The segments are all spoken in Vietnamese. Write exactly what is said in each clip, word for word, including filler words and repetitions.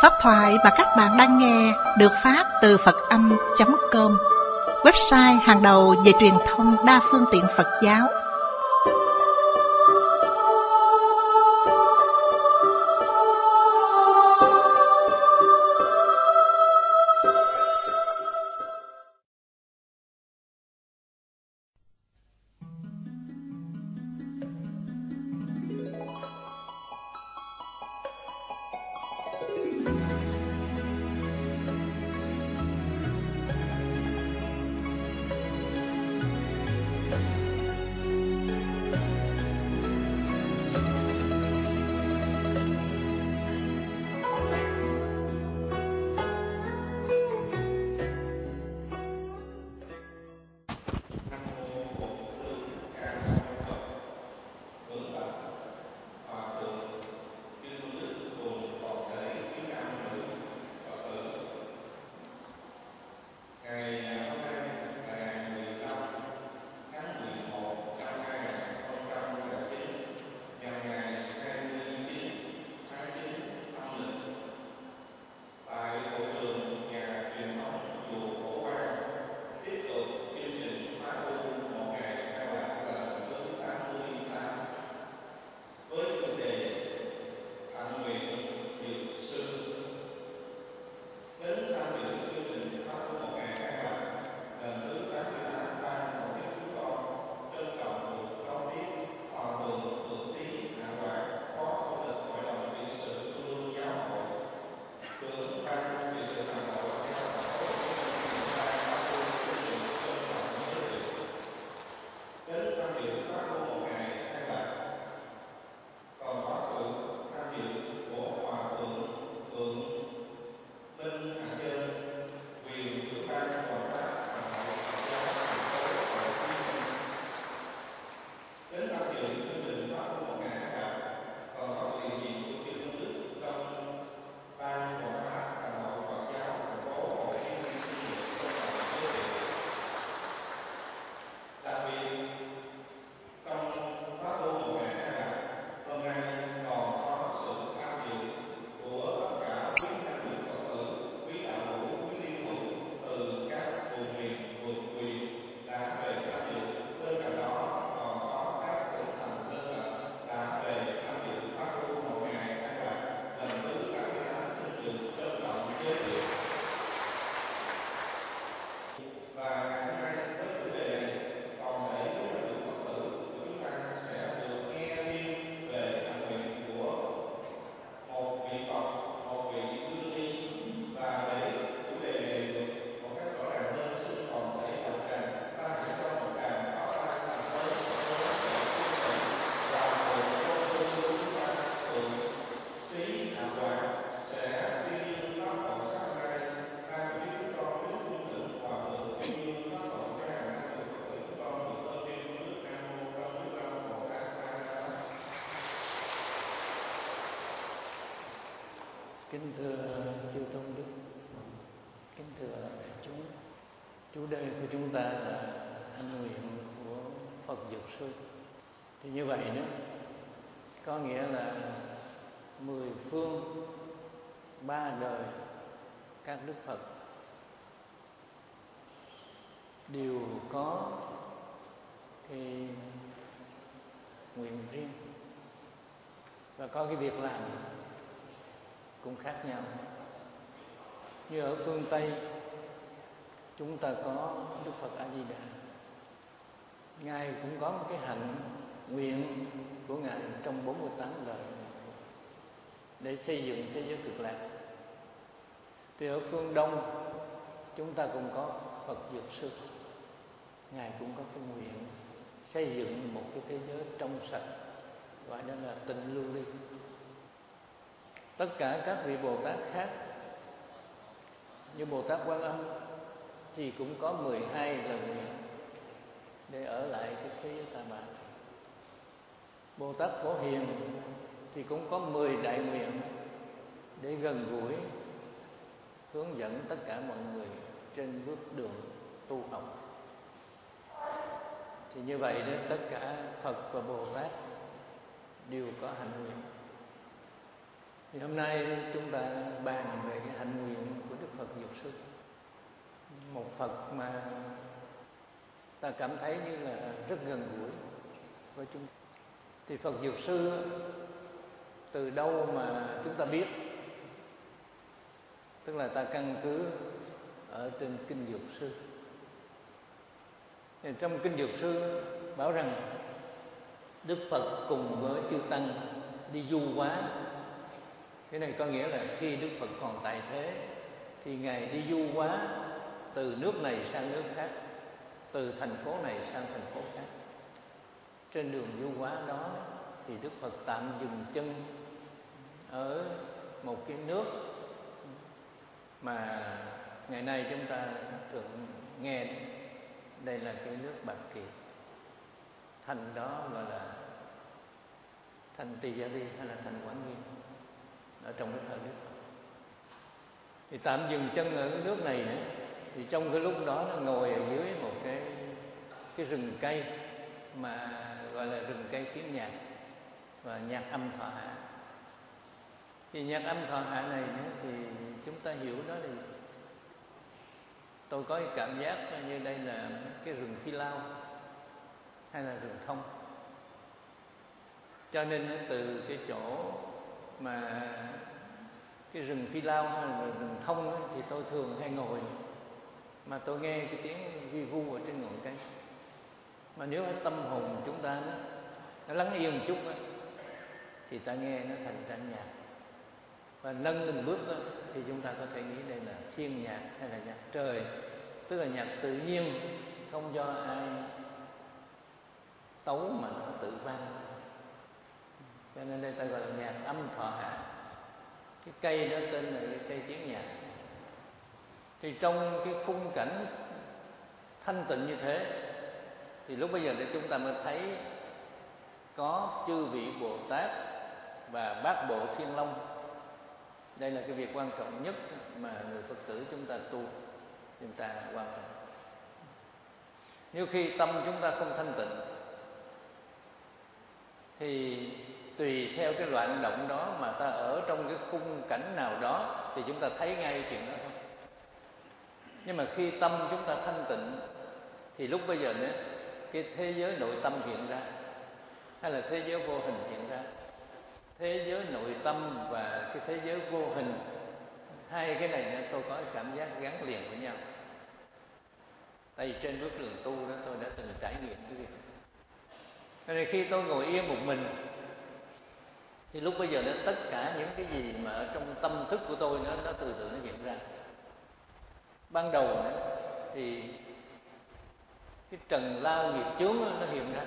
Pháp thoại mà các bạn đang nghe được phát từ Phật âm chấm com, website hàng đầu về truyền thông đa phương tiện Phật giáo. Kính thưa chư tôn đức, kính thưa đại chúng, chủ đề của chúng ta là hạnh nguyện của Phật Dược Sư. Thì như vậy đó, có nghĩa là mười phương ba đời các đức Phật đều có cái nguyện riêng và có cái việc làm cũng khác nhau. Như ở phương Tây, chúng ta có Đức Phật A Di Đà. Ngài cũng có một cái hạnh nguyện của Ngài trong bốn mươi tám lời để xây dựng thế giới cực lạc. Thì ở phương Đông, chúng ta cũng có Phật Dược Sư. Ngài cũng có cái nguyện xây dựng một cái thế giới trong sạch, gọi đó là tịnh lưu ly. Tất cả các vị Bồ Tát khác, như Bồ Tát Quan Âm thì cũng có mười hai lời nguyện để ở lại cái thế giới ta bà. Bồ Tát Phổ Hiền thì cũng có mười đại nguyện để gần gũi, hướng dẫn tất cả mọi người trên bước đường tu học. Thì như vậy đó, tất cả Phật và Bồ Tát đều có hạnh nguyện. Thì hôm nay chúng ta bàn về cái hạnh nguyện của Đức Phật Dược Sư, một Phật mà ta cảm thấy như là rất gần gũi với chúng. Thì Phật Dược Sư từ đâu mà chúng ta biết? Tức là ta căn cứ ở trên Kinh Dược Sư. Thì trong Kinh Dược Sư bảo rằng Đức Phật cùng với chư tăng đi du hóa. Cái này có nghĩa là khi Đức Phật còn tại thế thì Ngài đi du hóa từ nước này sang nước khác, từ thành phố này sang thành phố khác. Trên đường du hóa đó thì Đức Phật tạm dừng chân ở một cái nước mà ngày nay chúng ta thường nghe, đây là cái nước Bạc Kỳ. Thành đó gọi là thành Tỳ Gia Ly hay là thành Quảng Nghiêm, ở trong cái thời Đức Phật. Thì tạm dừng chân ở cái nước này nữa, thì trong cái lúc đó nó ngồi ở dưới một cái cái rừng cây mà gọi là rừng cây tiếng nhạc và nhạc âm thọ hạ. Thì nhạc âm thọ hạ này nữa, thì chúng ta hiểu đó thì tôi có cái cảm giác như đây là cái rừng phi lao hay là rừng thông. Cho nên từ cái chỗ mà cái rừng phi lao hay là rừng thông ấy, thì tôi thường hay ngồi mà tôi nghe cái tiếng vi vu ở trên ngọn cây. Mà nếu tâm hồn chúng ta nó, nó lắng yên một chút ấy, thì ta nghe nó thành ra nhạc. Và nâng lên bước đó, thì chúng ta có thể nghĩ đây là thiên nhạc hay là nhạc trời, tức là nhạc tự nhiên, không do ai tấu mà nó tự vang. Cho nên đây ta gọi là nhạc âm thọ hạ. Cái cây đó tên là cái cây tiếng nhạc. Thì trong cái khung cảnh thanh tịnh như thế, thì lúc bây giờ để chúng ta mới thấy có chư vị Bồ Tát và Bát Bộ Thiên Long. Đây là cái việc quan trọng nhất mà người Phật tử chúng ta tu, chúng ta quan trọng. Nếu khi tâm chúng ta không thanh tịnh thì tùy theo cái loạn động đó mà ta ở trong cái khung cảnh nào đó thì chúng ta thấy ngay chuyện đó thôi. Nhưng mà khi tâm chúng ta thanh tịnh thì lúc bây giờ nữa, cái thế giới nội tâm hiện ra hay là thế giới vô hình hiện ra. Thế giới nội tâm và cái thế giới vô hình, hai cái này nữa, tôi có cái cảm giác gắn liền với nhau. Tại vì trên bước đường tu đó tôi đã từng trải nghiệm cái việc. Cho nên khi tôi ngồi yên một mình thì lúc bây giờ đó, tất cả những cái gì mà ở trong tâm thức của tôi nó, nó từ từ nó hiện ra. Ban đầu nữa, thì cái trần lao nghiệp chướng đó, nó hiện ra.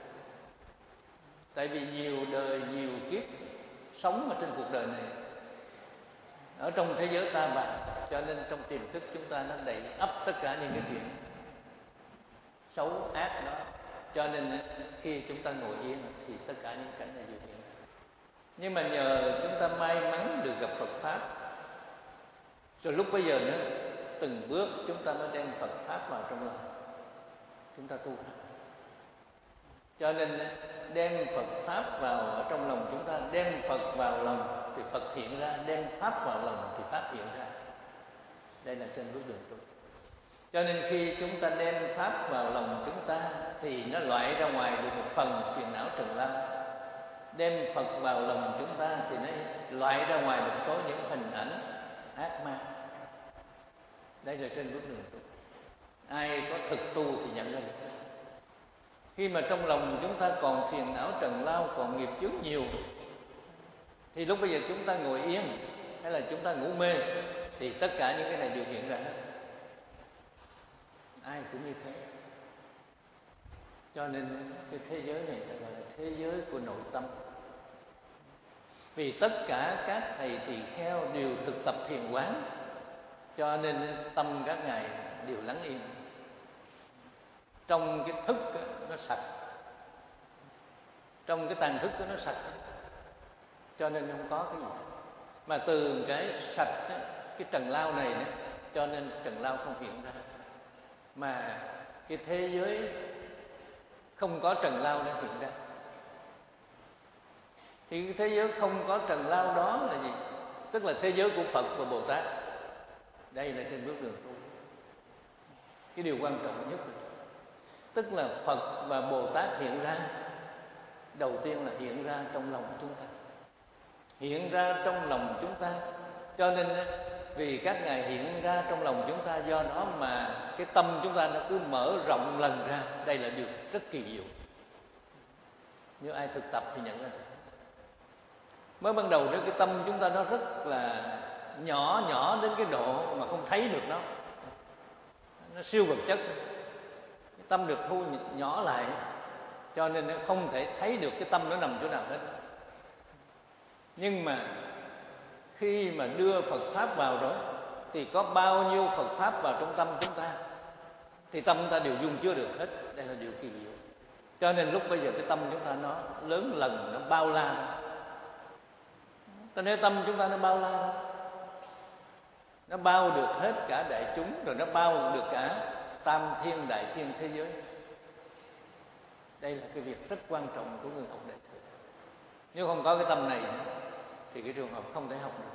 Tại vì nhiều đời, nhiều kiếp sống ở trên cuộc đời này, ở trong thế giới ta bà, cho nên trong tiềm thức chúng ta nó đầy ắp tất cả những cái chuyện xấu ác đó. Cho nên khi chúng ta ngồi yên thì tất cả những cái này đều hiện ra. Nhưng mà nhờ chúng ta may mắn được gặp Phật Pháp, rồi lúc bây giờ nữa, từng bước chúng ta mới đem Phật Pháp vào trong lòng chúng ta tu. Cho nên đem Phật Pháp vào ở trong lòng chúng ta, đem Phật vào lòng thì Phật hiện ra, đem Pháp vào lòng thì Pháp hiện ra. Đây là trên bước đường tu. Cho nên khi chúng ta đem Pháp vào lòng chúng ta thì nó loại ra ngoài được một phần phiền não trần lao. Đem Phật vào lòng chúng ta thì nó loại ra ngoài một số những hình ảnh ác ma. Đây là trên bước đường tu. Ai có thực tu thì nhận ra được. Khi mà trong lòng chúng ta còn phiền não trần lao, còn nghiệp chướng nhiều, thì lúc bây giờ chúng ta ngồi yên hay là chúng ta ngủ mê thì tất cả những cái này đều hiện ra hết. Ai cũng như thế. Cho nên cái thế giới này ta gọi là thế giới của nội tâm. Vì tất cả các thầy tỳ kheo đều thực tập thiền quán, cho nên tâm các ngài đều lắng yên. Trong cái thức đó, nó sạch, trong cái tàn thức đó, nó sạch, cho nên không có cái gì. Mà từ cái sạch đó, cái trần lao này đó, cho nên trần lao không hiện ra. Mà cái thế giới không có trần lao nó hiện ra. Thì cái thế giới không có trần lao đó là gì? Tức là thế giới của Phật và Bồ Tát. Đây là trên bước đường tu. Cái điều quan trọng nhất là, tức là Phật và Bồ Tát hiện ra. Đầu tiên là hiện ra trong lòng chúng ta. Hiện ra trong lòng chúng ta. Cho nên vì các ngài hiện ra trong lòng chúng ta, do đó mà cái tâm chúng ta nó cứ mở rộng lần ra. Đây là điều rất kỳ diệu. Nếu ai thực tập thì nhận ra được. Mới ban đầu đó, cái tâm chúng ta nó rất là nhỏ nhỏ đến cái độ mà không thấy được nó. Nó siêu vật chất. Cái tâm được thu nhỏ lại, cho nên nó không thể thấy được cái tâm nó nằm chỗ nào hết. Nhưng mà khi mà đưa Phật Pháp vào rồi, thì có bao nhiêu Phật Pháp vào trong tâm chúng ta, thì tâm ta đều dung chứa được hết. Đây là điều kỳ diệu. Cho nên lúc bây giờ cái tâm chúng ta nó lớn lần, nó bao la. Cho nên tâm chúng ta nó bao la, nó bao được hết cả đại chúng, rồi nó bao được cả tam thiên đại thiên thế giới. Đây là cái việc rất quan trọng của người học Đại Thừa. Nếu không có cái tâm này thì cái trường hợp không thể học được.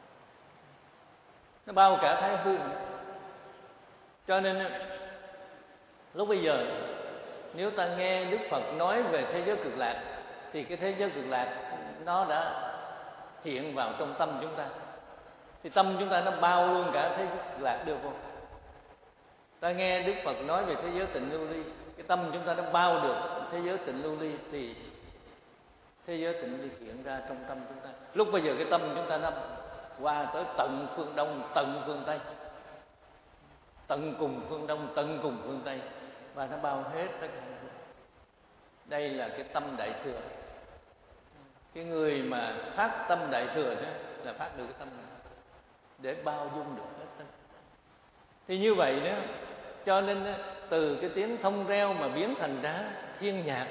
Nó bao cả thái hư. Cho nên lúc bây giờ nếu ta nghe Đức Phật nói về thế giới cực lạc, thì cái thế giới cực lạc nó đã hiện vào trong tâm chúng ta. Thì tâm chúng ta nó bao luôn cả thế giới cực lạc được không? Ta nghe Đức Phật nói về thế giới tịnh lưu ly, cái tâm chúng ta nó bao được thế giới tịnh lưu ly, thì thế giới tịnh lưu ly hiện ra trong tâm chúng ta. Lúc bây giờ cái tâm chúng ta nó qua tới tận phương Đông, tận phương Tây, tận cùng phương Đông, tận cùng phương Tây, và nó bao hết tất cả. Đây là cái tâm Đại Thừa. Cái người mà phát tâm Đại Thừa đó là phát được cái tâm này, để bao dung được hết tất. Thì như vậy đó, cho nên từ cái tiếng thông reo mà biến thành ra thiên nhạc.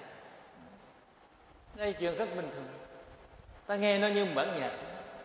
Đây chuyện rất bình thường. Ta nghe nó như một bản nhạc.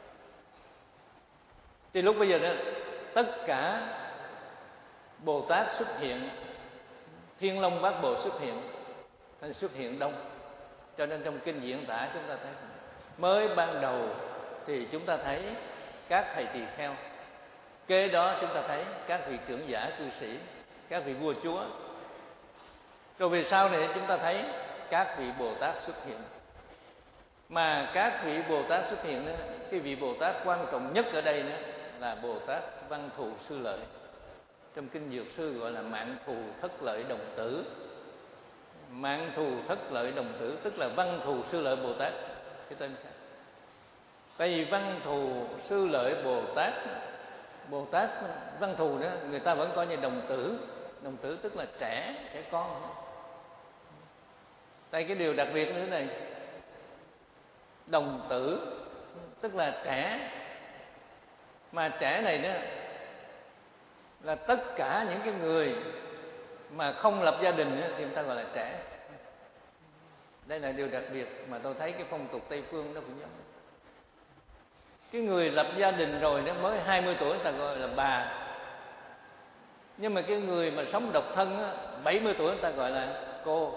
Thì lúc bây giờ đó, tất cả Bồ Tát xuất hiện, Thiên Long Bát Bộ xuất hiện, thành xuất hiện đông. Cho nên trong kinh diễn tả chúng ta thấy, mới ban đầu thì chúng ta thấy các thầy tỳ kheo, kế đó chúng ta thấy các vị trưởng giả cư sĩ, các vị vua chúa. Rồi về sau này chúng ta thấy các vị Bồ Tát xuất hiện. Mà các vị Bồ Tát xuất hiện đó, cái vị Bồ Tát quan trọng nhất ở đây đó là Bồ Tát Văn Thù Sư Lợi. Trong kinh Dược Sư gọi là Mạng Thù Thất Lợi Đồng Tử. Mạng Thù Thất Lợi Đồng Tử tức là Văn Thù Sư Lợi Bồ Tát, cái tên khác. Tại vì Văn Thù Sư Lợi Bồ Tát, Bồ Tát Văn Thù đó người ta vẫn coi như đồng tử. Đồng tử tức là trẻ, trẻ con. Tại cái điều đặc biệt như thế này, đồng tử tức là trẻ. Mà trẻ này đó là tất cả những cái người mà không lập gia đình thì người ta gọi là trẻ. Đây là điều đặc biệt mà tôi thấy cái phong tục Tây Phương nó cũng giống. Cái người lập gia đình rồi nó mới hai mươi tuổi người ta gọi là bà. Nhưng mà cái người mà sống độc thân á, bảy mươi tuổi người ta gọi là cô.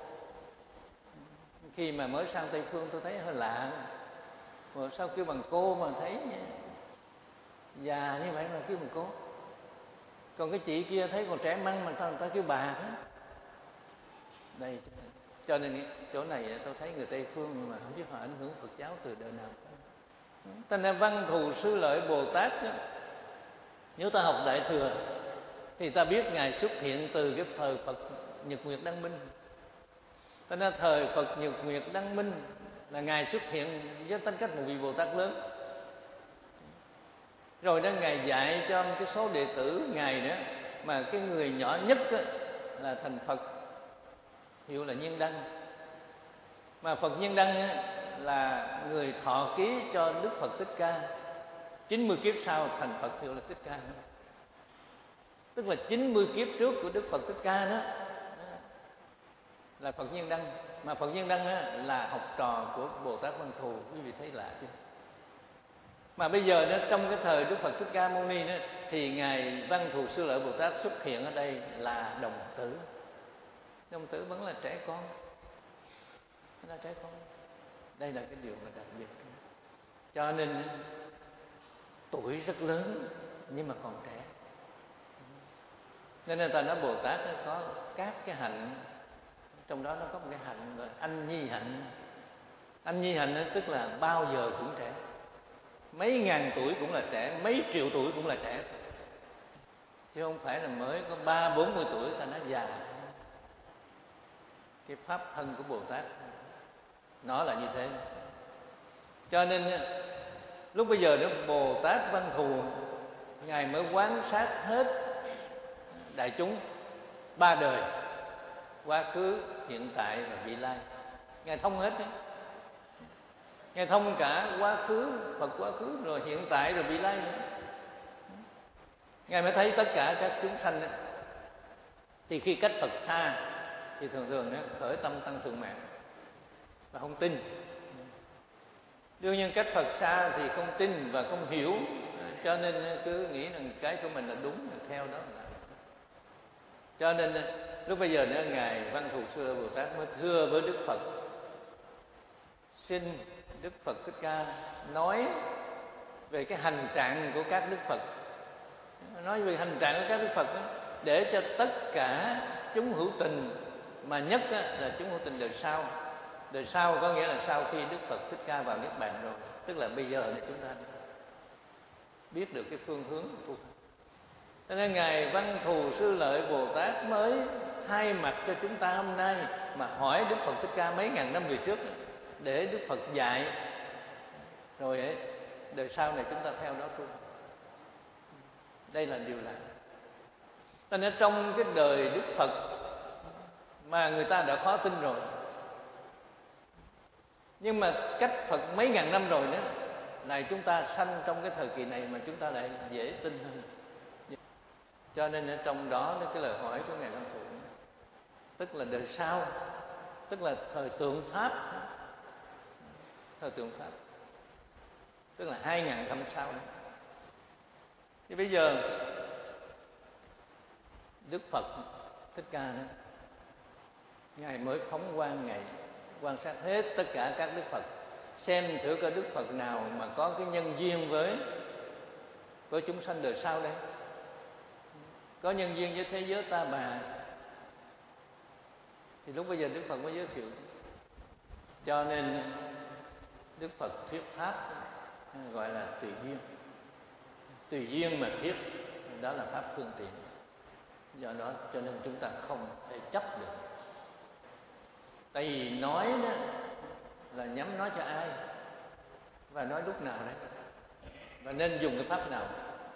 Khi mà mới sang Tây Phương tôi thấy hơi lạ. Mà sao kêu bằng cô mà thấy già như vậy mà kêu bằng cô. Còn cái chị kia thấy còn trẻ măng mà người ta kêu bà đó. Đây, cho nên chỗ này tôi thấy người Tây Phương mà không biết họ ảnh hưởng Phật giáo từ đời nào. Thành ra Văn Thù Sư Lợi Bồ Tát đó, nếu ta học Đại Thừa thì ta biết Ngài xuất hiện từ cái thời Phật Nhật Nguyệt Đăng Minh. Thành ra thời Phật Nhật Nguyệt Đăng Minh là Ngài xuất hiện với tính cách một vị Bồ Tát lớn. Rồi đó Ngài dạy cho cái số đệ tử Ngài đó, mà cái người nhỏ nhất đó, là thành Phật, hiệu là Nhiên Đăng. Mà Phật Nhiên Đăng đó, là người thọ ký cho Đức Phật Thích Ca. chín mươi kiếp sau thành Phật hiệu là Thích Ca. Tức là chín mươi kiếp trước của Đức Phật Thích Ca đó là Phật Nhiên Đăng. Mà Phật Nhiên Đăng đó là học trò của Bồ Tát Văn Thù. Quý vị thấy lạ chưa? Mà bây giờ đó, trong cái thời Đức Phật Thích Ca Mâu Ni đó, thì Ngài Văn Thù Sư Lợi Bồ Tát xuất hiện ở đây là đồng tử. Đồng tử vẫn là trẻ con, là trẻ con. Đây là cái điều mà đặc biệt. Cho nên tuổi rất lớn nhưng mà còn trẻ. Nên người ta nói Bồ Tát có các cái hạnh, trong đó nó có một cái hạnh gọi là anh nhi hạnh. Anh nhi hạnh tức là bao giờ cũng trẻ, mấy ngàn tuổi cũng là trẻ, mấy triệu tuổi cũng là trẻ, chứ không phải là mới có ba bốn mươi tuổi ta nói già. Cái pháp thân của Bồ Tát nó là như thế. Cho nên lúc bây giờ đó Bồ Tát Văn Thù ngài mới quán sát hết đại chúng ba đời, quá khứ, hiện tại và vị lai. Ngài thông hết đấy. Ngài thông cả quá khứ, Phật quá khứ, rồi hiện tại, rồi vị lai nữa. Ngài mới thấy tất cả các chúng sanh ấy. Thì khi cách Phật xa thì thường thường ấy, khởi tâm tăng thượng mạng và không tin. Đương nhiên cách Phật xa thì không tin và không hiểu, cho nên cứ nghĩ rằng cái của mình là đúng, theo đó là. Cho nên lúc bây giờ nữa ngài Văn Thù Sư Lợi Bồ Tát mới thưa với Đức Phật: xin Đức Phật Thích Ca nói về cái hành trạng của các Đức Phật, nói về hành trạng của các Đức Phật đó, để cho tất cả chúng hữu tình, mà nhất là chúng hữu tình đời sau. Đời sau có nghĩa là sau khi Đức Phật Thích Ca vào Niết Bàn rồi, tức là bây giờ để chúng ta biết được cái phương hướng của tu. Cho nên ngài Văn Thù Sư Lợi Bồ Tát mới thay mặt cho chúng ta hôm nay mà hỏi Đức Phật Thích Ca mấy ngàn năm về trước, để Đức Phật dạy, rồi ấy, đời sau này chúng ta theo đó tu. Đây là điều lạ. Cho nên trong cái đời Đức Phật mà người ta đã khó tin rồi, nhưng mà cách Phật mấy ngàn năm rồi nữa, này chúng ta sanh trong cái thời kỳ này mà chúng ta lại dễ tin hơn. Cho nên ở trong đó cái lời hỏi của ngài Văn Thù, tức là đời sau, tức là thời tượng Pháp, thời tượng Pháp, tức là hai ngàn năm sau đó. Thì bây giờ Đức Phật Thích Ca đó, ngài mới phóng quang, ngài quan sát hết tất cả các Đức Phật, xem thử có Đức Phật nào mà có cái nhân duyên với với chúng sanh đời sau đây, có nhân duyên với thế giới Ta Bà. Thì lúc bây giờ Đức Phật mới giới thiệu. Cho nên Đức Phật thuyết pháp gọi là tùy duyên. Tùy duyên mà thuyết, đó là pháp phương tiện. Do đó cho nên chúng ta không thể chấp được. Tại vì nói đó là nhắm nói cho ai và nói lúc nào đấy, và nên dùng cái pháp nào.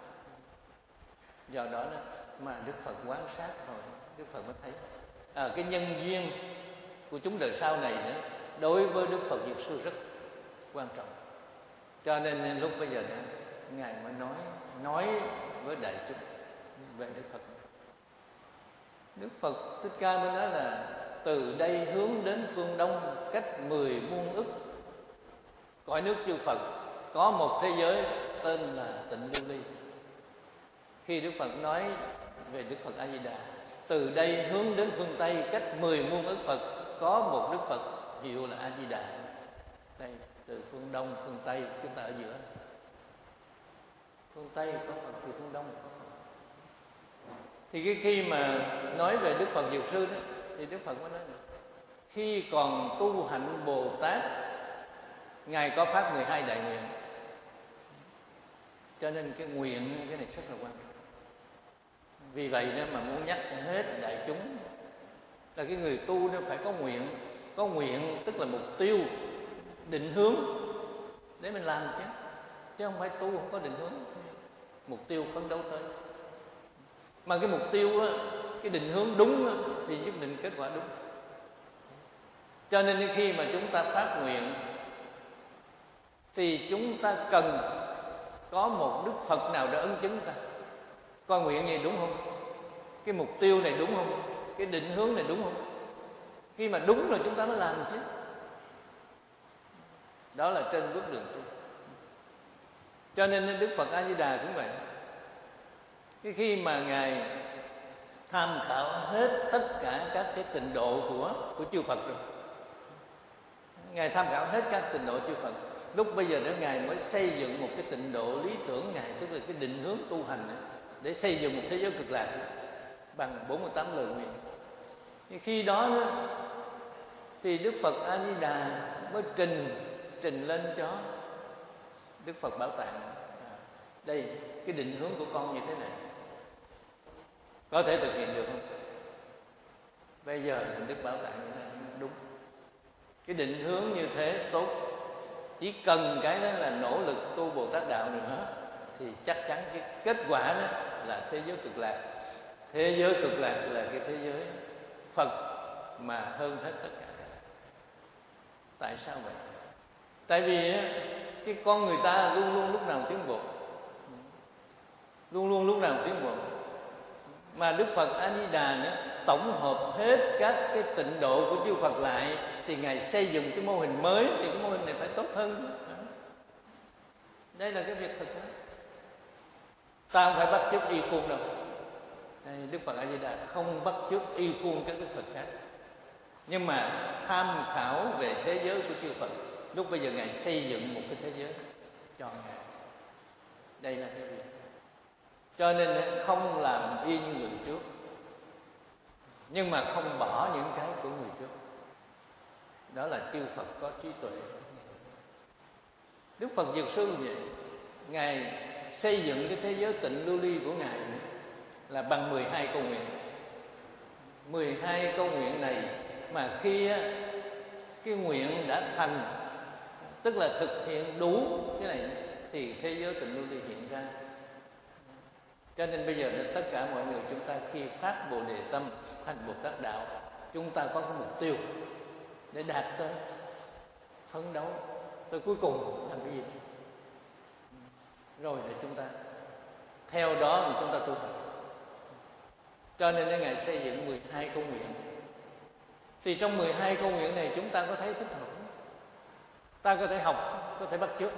Do đó, đó mà Đức Phật quan sát rồi, Đức Phật mới thấy à, cái nhân duyên của chúng đời sau này nữa, đối với Đức Phật Dược Sư rất quan trọng. Cho nên lúc bây giờ nữa, ngài mới nói nói với đại chúng về Đức Phật. Đức Phật Thích Ca mới nói là từ đây hướng đến phương đông cách mười muôn ức cõi nước chư Phật, có một thế giới tên là Tịnh Lưu Ly. Khi Đức Phật nói về Đức Phật A Di Đà, từ đây hướng đến phương Tây cách mười muôn ức Phật, có một Đức Phật hiệu là A Di Đà. Đây, từ phương Đông, phương Tây, chúng ta ở giữa. Phương Tây có Phật thì phương Đông có Phật. Thì cái khi mà nói về Đức Phật Dược Sư đó, thì Đức Phật mới nói khi còn tu hạnh Bồ Tát, ngài có phát mười hai đại nguyện. Cho nên cái nguyện cái này rất là quan trọng. Vì vậy đó mà muốn nhắc hết đại chúng là cái người tu nó phải có nguyện. Có nguyện tức là mục tiêu, định hướng để mình làm chứ, chứ không phải tu không có định hướng. Mục tiêu phấn đấu tới, mà cái mục tiêu á, cái định hướng đúng á, thì nhất định kết quả đúng. Cho nên khi mà chúng ta phát nguyện thì chúng ta cần có một Đức Phật nào để ấn chứng ta. Coi nguyện gì đúng không? Cái mục tiêu này đúng không? Cái định hướng này đúng không? Khi mà đúng rồi chúng ta mới làm chứ. Đó là trên bước đường tu. Cho nên Đức Phật A Di Đà cũng vậy. Cái khi mà ngài tham khảo hết tất cả các cái tịnh độ của của chư Phật rồi, Ngài tham khảo hết các tịnh độ chư Phật. Lúc bây giờ đó Ngài mới xây dựng một cái tịnh độ lý tưởng Ngài, tức là cái định hướng tu hành ấy, để xây dựng một thế giới cực lạc ấy, bằng bốn mươi tám lời nguyện. Nhưng khi đó, đó thì Đức Phật A Di Đà mới trình trình lên cho Đức Phật Bảo Tạng, đây cái định hướng của con như thế này, có thể thực hiện được không? Bây giờ Đức Bảo Tạng như thế này, đúng, cái định hướng như thế tốt, chỉ cần cái đó là nỗ lực tu Bồ Tát đạo nữa thì chắc chắn cái kết quả đó là thế giới cực lạc. Thế giới cực lạc là cái thế giới Phật mà hơn hết tất cả. Tại sao vậy? Tại vì cái con người ta luôn luôn lúc nào tiến bộ, luôn luôn lúc nào tiến bộ. Mà Đức Phật A Di Đà nữa, tổng hợp hết các cái tịnh độ của chư Phật lại thì Ngài xây dựng cái mô hình mới, thì cái mô hình này phải tốt hơn. Đây là cái việc thực đó. Ta không phải bắt chước y khuôn đâu. Đây, Đức Phật A Di Đà không bắt chước y khuôn các Đức Phật khác, nhưng mà tham khảo về thế giới của chư Phật. Lúc bây giờ Ngài xây dựng một cái thế giới cho Ngài. Đây là cái việc. Cho nên không làm y như người trước, nhưng mà không bỏ những cái của người trước. Đó là chư Phật có trí tuệ. Đức Phật Dược Sư vậy, Ngài xây dựng cái thế giới tịnh lưu ly của Ngài là bằng mười hai câu nguyện. mười hai câu nguyện này mà khi cái nguyện đã thành, tức là thực hiện đủ cái này, thì thế giới tịnh lưu ly hiện ra. Cho nên bây giờ tất cả mọi người chúng ta khi phát Bồ Đề tâm hành Bồ Tát đạo, chúng ta có cái mục tiêu để đạt tới, phấn đấu tới cuối cùng làm cái gì, rồi để chúng ta theo đó thì chúng ta tu hành. Cho nên Ngài xây dựng mười hai câu nguyện. Thì trong mười hai câu nguyện này chúng ta có thấy thích hợp, ta có thể học, có thể bắt chước.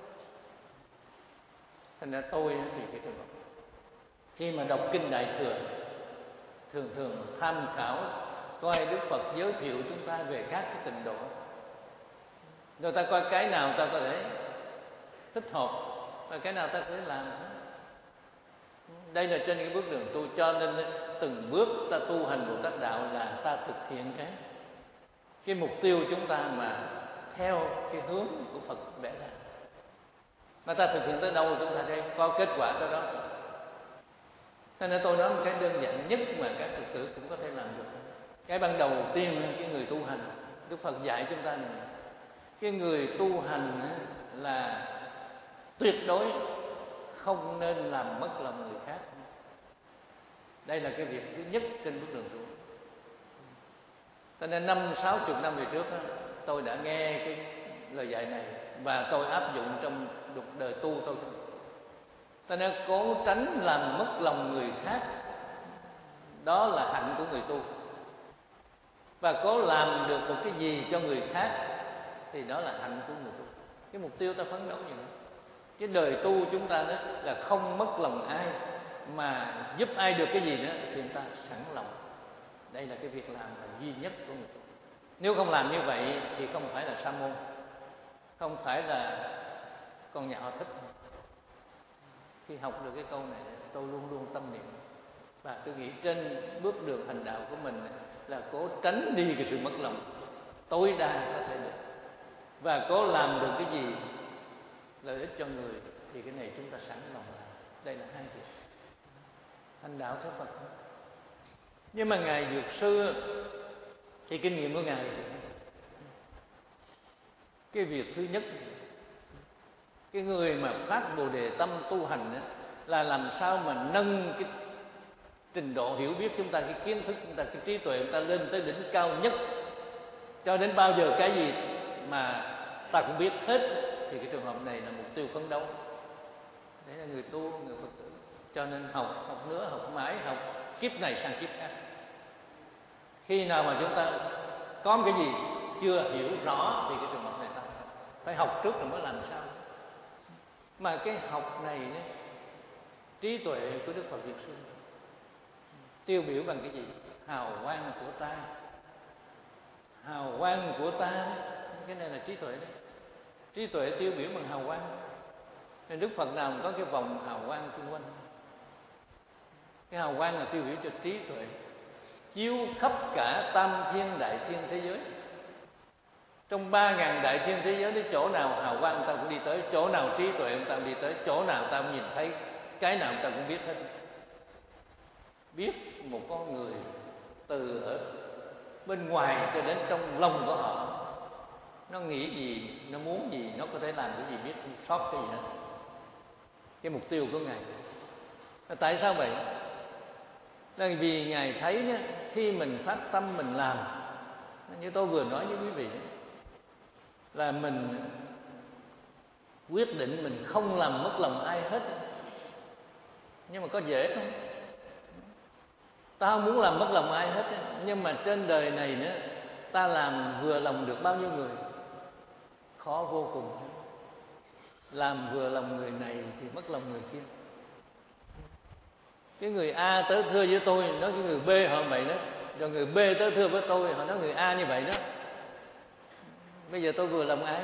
Thành ra tôi thì cái trường hợp khi mà đọc kinh Đại Thừa, thường thường tham khảo coi Đức Phật giới thiệu chúng ta về các cái tịnh độ, rồi ta coi cái nào ta có thể thích hợp và cái nào ta có thể làm. Đây là trên cái bước đường tu. Cho nên từng bước ta tu hành Bồ Tát đạo là ta thực hiện cái cái mục tiêu chúng ta mà theo cái hướng của Phật vẽ ra. Mà ta thực hiện tới đâu chúng ta sẽ có kết quả tới đó. Cho nên tôi nói một cái đơn giản nhất mà các Phật tử cũng có thể làm được. Cái ban đầu tiên, cái người tu hành, Đức Phật dạy chúng ta này, cái người tu hành là tuyệt đối không nên làm mất lòng người khác. Đây là cái việc thứ nhất trên bước đường tu. Cho nên năm sáu chục năm về trước tôi đã nghe cái lời dạy này và tôi áp dụng trong đời tu tôi. Cho nên cố tránh làm mất lòng người khác, đó là hạnh của người tu. Và cố làm được một cái gì cho người khác thì đó là hạnh của người tu. Cái mục tiêu ta phấn đấu như vậy. Cái đời tu chúng ta đó là không mất lòng ai, mà giúp ai được cái gì nữa thì chúng ta sẵn lòng. Đây là cái việc làm là duy nhất của người tu. Nếu không làm như vậy thì không phải là sa môn, không phải là con nhà họ Thích. Khi học được cái câu này tôi luôn luôn tâm niệm, và tôi nghĩ trên bước đường hành đạo của mình là cố tránh đi cái sự mất lòng tối đa có thể được, và cố làm được cái gì lợi ích cho người thì cái này chúng ta sẵn lòng làm. Đây là hai việc hành đạo theo Phật. Nhưng mà Ngài Dược Sư thì kinh nghiệm của Ngài thì cái việc thứ nhất, cái người mà phát Bồ Đề tâm tu hành đó, là làm sao mà nâng cái trình độ hiểu biết chúng ta, cái kiến thức chúng ta, cái trí tuệ chúng ta lên tới đỉnh cao nhất, cho đến bao giờ cái gì mà ta cũng biết hết, thì cái trường hợp này là mục tiêu phấn đấu. Đấy là người tu, người Phật tử. Cho nên học, học nữa, học mãi, học kiếp này sang kiếp khác. Khi nào mà chúng ta có một cái gì chưa hiểu rõ thì cái trường hợp này ta phải học trước rồi mới làm sao. Mà cái học này đấy, trí tuệ của Đức Phật Dược Sư tiêu biểu bằng cái gì? Hào quang của ta. Hào quang của ta cái này là trí tuệ đấy. Trí tuệ tiêu biểu bằng hào quang, nên Đức Phật nào cũng có cái vòng hào quang xung quanh. Cái hào quang là tiêu biểu cho trí tuệ, chiếu khắp cả tam thiên đại thiên thế giới. Trong ba ngàn đại thiên thế giới, đến chỗ nào hào quang ta cũng đi tới, chỗ nào trí tuệ ta cũng đi tới, chỗ nào ta cũng nhìn thấy, cái nào ta cũng biết hết. Biết một con người từ ở bên ngoài cho đến trong lòng của họ, nó nghĩ gì, nó muốn gì, nó có thể làm cái gì, biết không sót cái gì hết. Cái mục tiêu của Ngài. Tại sao vậy? Là vì Ngài thấy nhá, khi mình phát tâm mình làm, như tôi vừa nói với quý vị, là mình quyết định mình không làm mất lòng ai hết. Nhưng mà có dễ không? Ta không muốn làm mất lòng ai hết, nhưng mà trên đời này nữa, ta làm vừa lòng được bao nhiêu người? Khó vô cùng. Làm vừa lòng người này thì mất lòng người kia. Cái người A tới thưa với tôi, nói cái người B họ vậy đó. Rồi người B tới thưa với tôi, họ nói người A như vậy đó. Bây giờ tôi vừa lòng ai?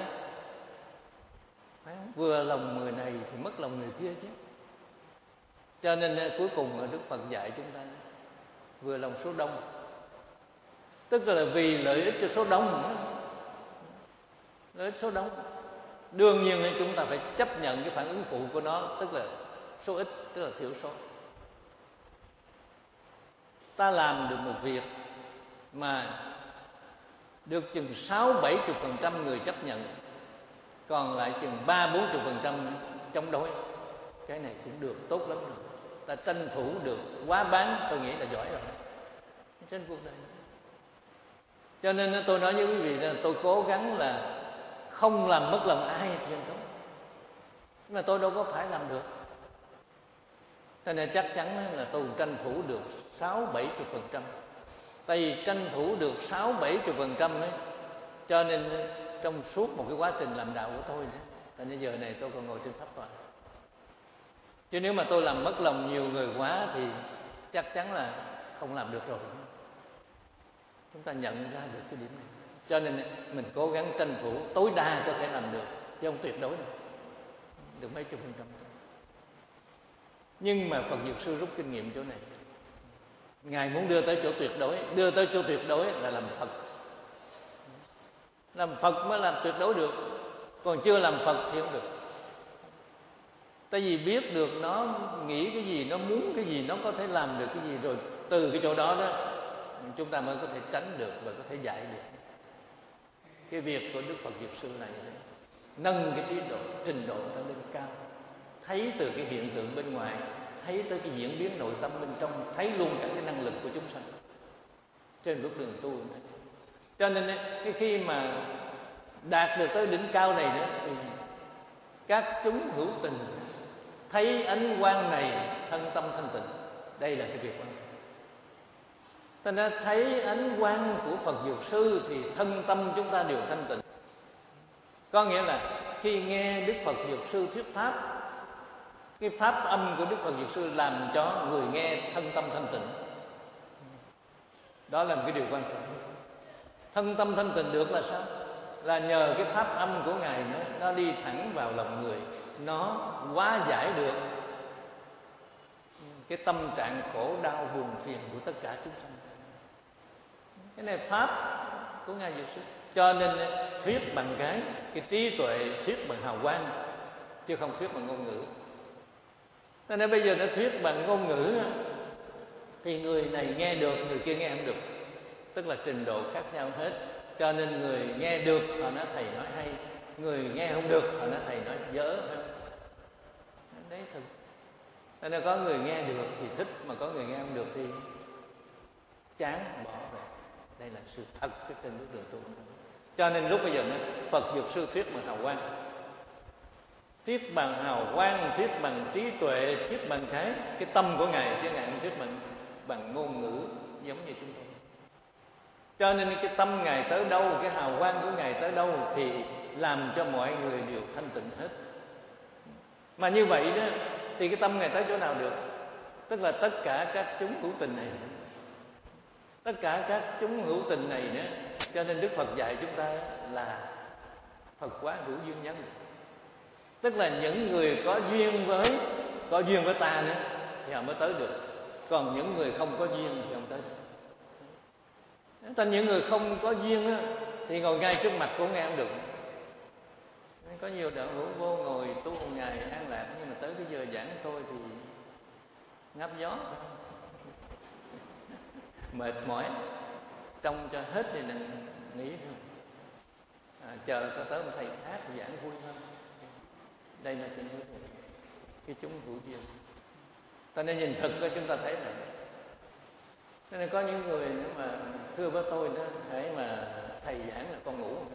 Vừa lòng người này thì mất lòng người kia chứ. Cho nên cuối cùng Đức Phật dạy chúng ta vừa lòng số đông, tức là vì lợi ích cho số đông nữa. Lợi ích số đông, đương nhiên là chúng ta phải chấp nhận cái phản ứng phụ của nó, tức là số ít, tức là thiểu số. Ta làm được một việc mà được chừng sáu bảy chục phần trăm người chấp nhận, còn lại chừng ba bốn chục phần trăm chống đối, cái này cũng được, tốt lắm rồi. Ta tranh thủ được quá bán, tôi nghĩ là giỏi rồi trên cuộc đời. Cho nên tôi nói với quý vị là tôi cố gắng là không làm mất lòng ai truyền thống, nhưng mà tôi đâu có phải làm được. Cho nên chắc chắn là tôi tranh thủ được sáu bảy chục phần trăm. Tại vì tranh thủ được sáu bảy chục phần trăm ấy, cho nên trong suốt một cái quá trình làm đạo của tôi nữa, tại nên giờ này tôi còn ngồi trên pháp tọa. Chứ nếu mà tôi làm mất lòng nhiều người quá thì chắc chắn là không làm được rồi. Chúng ta nhận ra được cái điểm này. Cho nên mình cố gắng tranh thủ tối đa có thể làm được, chứ không tuyệt đối được. Được mấy chục phần trăm thôi. Nhưng mà Phật Dược Sư rút kinh nghiệm chỗ này. Ngài muốn đưa tới chỗ tuyệt đối. Đưa tới chỗ tuyệt đối là làm Phật. Làm Phật mới làm tuyệt đối được. Còn chưa làm Phật thì không được. Tại vì biết được nó nghĩ cái gì, nó muốn cái gì, nó có thể làm được cái gì, rồi từ cái chỗ đó đó chúng ta mới có thể tránh được và có thể giải được. Cái việc của Đức Phật Dược Sư này nâng cái trí độ, trình độ ta lên cao, thấy từ cái hiện tượng bên ngoài, thấy tới cái diễn biến nội tâm bên trong, thấy luôn cả cái năng lực của chúng sanh trên bước đường tu. Cho nên cái khi mà đạt được tới đỉnh cao này đó, thì các chúng hữu tình thấy ánh quang này thân tâm thanh tịnh. Đây là cái việc quan trọng. Ta đã thấy ánh quang của Phật Dược Sư thì thân tâm chúng ta đều thanh tịnh. Có nghĩa là khi nghe Đức Phật Dược Sư thuyết pháp, cái pháp âm của Đức Phật Dược Sư làm cho người nghe thân tâm thanh tịnh. Đó là một cái điều quan trọng. Thân tâm thanh tịnh được là sao? Là nhờ cái pháp âm của Ngài nó, nó đi thẳng vào lòng người, nó hóa giải được cái tâm trạng khổ đau buồn phiền của tất cả chúng sanh. Cái này pháp của Ngài Dược Sư. Cho nên thuyết bằng cái cái trí tuệ, thuyết bằng hào quang, chứ không thuyết bằng ngôn ngữ. Cho nên bây giờ nó thuyết bằng ngôn ngữ thì người này nghe được, người kia nghe không được. Tức là trình độ khác nhau hết. Cho nên người nghe được họ nói thầy nói hay, người nghe không được họ nói thầy nói dở. Đấy thật. Cho nên có người nghe được thì thích, mà có người nghe không được thì chán bỏ về. Đây là sự thật cái trên bước đường tu. Cho nên lúc bây giờ nó Phật Dược Sư thuyết bằng hào quang, thuyết bằng hào quang, thuyết bằng trí tuệ, thuyết bằng cái cái tâm của Ngài, chứ Ngài không thuyết bằng bằng ngôn ngữ giống như chúng tôi. Cho nên cái tâm Ngài tới đâu, cái hào quang của Ngài tới đâu thì làm cho mọi người đều thanh tịnh hết. Mà như vậy đó thì cái tâm Ngài tới chỗ nào được? Tức là tất cả các chúng hữu tình này, tất cả các chúng hữu tình này nữa. Cho nên Đức Phật dạy chúng ta là Phật quá hữu duyên nhân, tức là những người có duyên với có duyên với ta nữa thì họ mới tới được, còn những người không có duyên thì không tới được. Thành những người không có duyên á, thì ngồi ngay trước mặt cũng nghe không được. Có nhiều đạo hữu vô ngồi tu một ngày an lạc, nhưng mà tới cái giờ giảng tôi thì ngắp gió, mệt mỏi, trông cho hết thì đừng nghĩ thôi. À, chờ có tới một thầy khác giảng vui hơn. Đây là trên hướng cái chúng hữu duyên. Ta nên nhìn thực cho chúng ta thấy rồi. Cho nên có những người nếu mà thưa với tôi đó, hãy mà thầy giảng là con ngủ.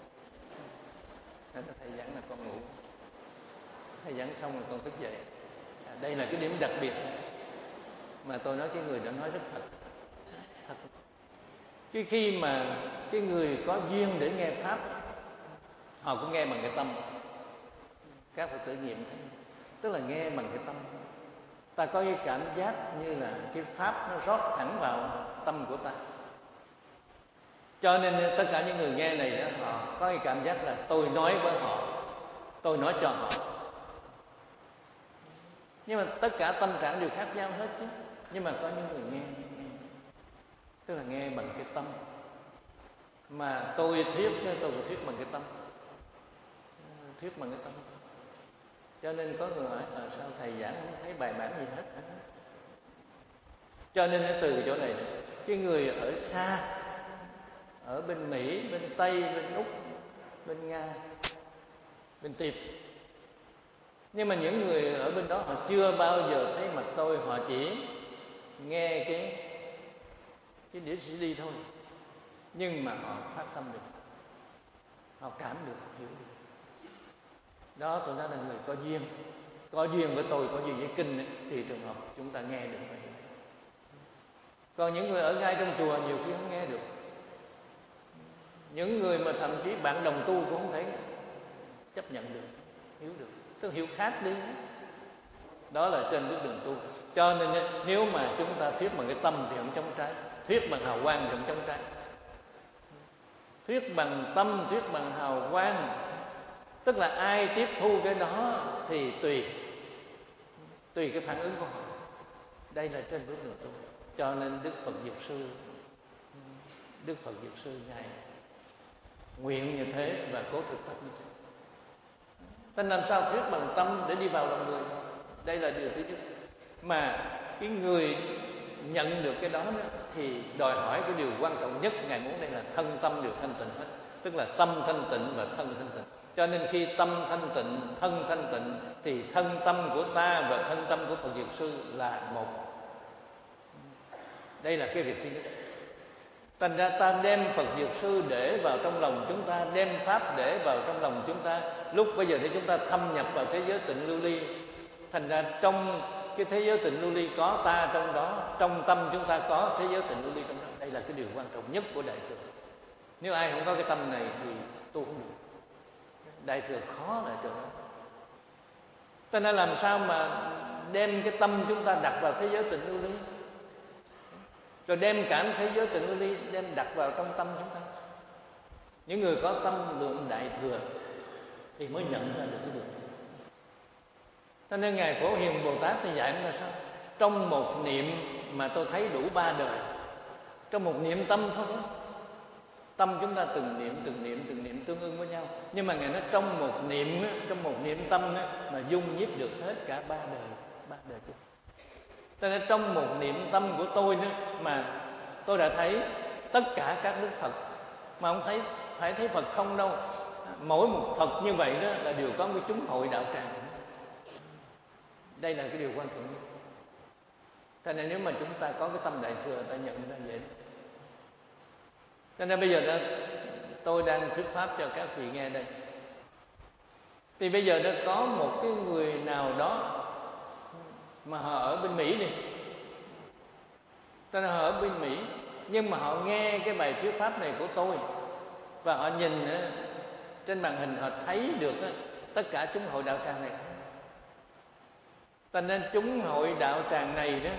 Thầy giảng là con ngủ, thầy giảng xong rồi con thức dậy. À, đây là cái điểm đặc biệt mà tôi nói cái người đã nói rất thật. Thật. Cái khi mà cái người có duyên để nghe pháp, họ cũng nghe bằng cái tâm. Các Phật tử nghiệm thấy, tức là nghe bằng cái tâm. Ta có cái cảm giác như là cái pháp nó rót thẳng vào tâm của ta. Cho nên tất cả những người nghe này đó, họ có cái cảm giác là tôi nói với họ, tôi nói cho họ. Nhưng mà tất cả tâm trạng đều khác nhau hết chứ. Nhưng mà có những người nghe, nghe tức là nghe bằng cái tâm. Mà tôi thuyết, tôi cũng thuyết bằng cái tâm, thuyết bằng cái tâm. Cho nên có người hỏi, à, sao thầy giảng không thấy bài bản gì hết. Cho nên từ chỗ này, cái người ở xa, ở bên Mỹ, bên Tây, bên Úc, bên Nga, bên Tiệp, nhưng mà những người ở bên đó họ chưa bao giờ thấy mặt tôi, họ chỉ nghe cái cái đĩa xê đê thôi, nhưng mà họ phát tâm được, họ cảm được, hiểu được. Đó tôi nói là người có duyên, có duyên với tôi, có duyên với kinh ấy, thì trường hợp chúng ta nghe được vậy. Còn những người ở ngay trong chùa nhiều khi không nghe được. Những người mà thậm chí bạn đồng tu cũng không thấy chấp nhận được, hiểu được, tức hiểu khác đi. Đó là trên bước đường tu. Cho nên nếu mà chúng ta thuyết bằng cái tâm thì không chống trái, thuyết bằng hào quang thì không chống trái. Thuyết bằng tâm, thuyết bằng hào quang, tức là ai tiếp thu cái đó thì tùy tùy cái phản ứng của họ. Đây là trên bước đường tu. Cho nên Đức Phật Dược Sư Đức Phật Dược Sư Ngài nguyện như thế và cố thực tập như thế. Nên làm sao thuyết bằng tâm để đi vào lòng người. Đây là điều thứ nhất. Mà cái người nhận được cái đó, đó thì đòi hỏi cái điều quan trọng nhất Ngài muốn đây là thân tâm đều thanh tịnh hết. Tức là tâm thanh tịnh và thân thanh tịnh. Cho nên khi tâm thanh tịnh, thân thanh tịnh thì thân tâm của ta và thân tâm của Phật Dược Sư là một. Đây là cái việc thứ nhất. Thành ra ta đem Phật Dược Sư để vào trong lòng chúng ta, đem Pháp để vào trong lòng chúng ta. Lúc bây giờ để chúng ta thâm nhập vào thế giới tịnh lưu ly. Thành ra trong cái thế giới tịnh lưu ly có ta trong đó, trong tâm chúng ta có thế giới tịnh lưu ly trong đó. Đây là cái điều quan trọng nhất của Đại Thừa. Nếu ai không có cái tâm này thì tu không được. Đại Thừa khó Đại Thừa đó. Ta nên làm sao mà đem cái tâm chúng ta đặt vào thế giới tịnh lưu ly, rồi đem cả thế giới tịnh lưu ly đem đặt vào trong tâm chúng ta. Những người có tâm lượng Đại Thừa thì mới nhận ra được cái điều này. Cho nên Ngài Phổ Hiền Bồ Tát thì dạy là sao? Trong một niệm mà tôi thấy đủ ba đời, trong một niệm tâm thôi đó. Tâm chúng ta từng niệm, từng niệm, từng niệm tương ưng với nhau. Nhưng mà Ngài nói trong một niệm, trong một niệm tâm mà dung nhiếp được hết cả ba đời, ba đời chứ. Cho nên trong một niệm tâm của tôi nữa mà tôi đã thấy tất cả các Đức Phật, mà không thấy phải thấy Phật không đâu. Mỗi một Phật như vậy đó là đều có một chúng hội đạo tràng. Đây là cái điều quan trọng nhất. Cho nên nếu mà chúng ta có cái tâm Đại Thừa, ta nhận ra vậy đó. Cho nên bây giờ đó, tôi đang thuyết pháp cho các vị nghe đây. Thì bây giờ nó có một cái người nào đó mà họ ở bên Mỹ đi, cho nên họ ở bên Mỹ, nhưng mà họ nghe cái bài thuyết pháp này của tôi và họ nhìn trên màn hình, họ thấy được tất cả chúng hội đạo tràng này. Cho nên chúng hội đạo tràng này đó,